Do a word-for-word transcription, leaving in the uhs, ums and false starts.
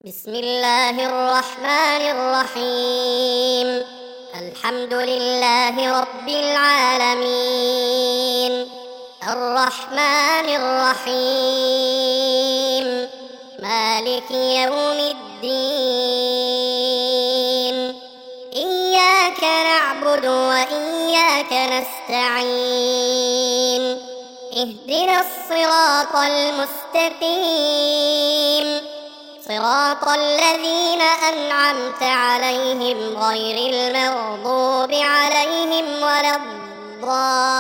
بسم الله الرحمن الرحيم. الحمد لله رب العالمين، الرحمن الرحيم، مالك يوم الدين. إياك نعبد وإياك نستعين، اهدنا الصراط المستقيم، صراط الذين أنعمت عليهم غير المغضوب عليهم ولا الضالين.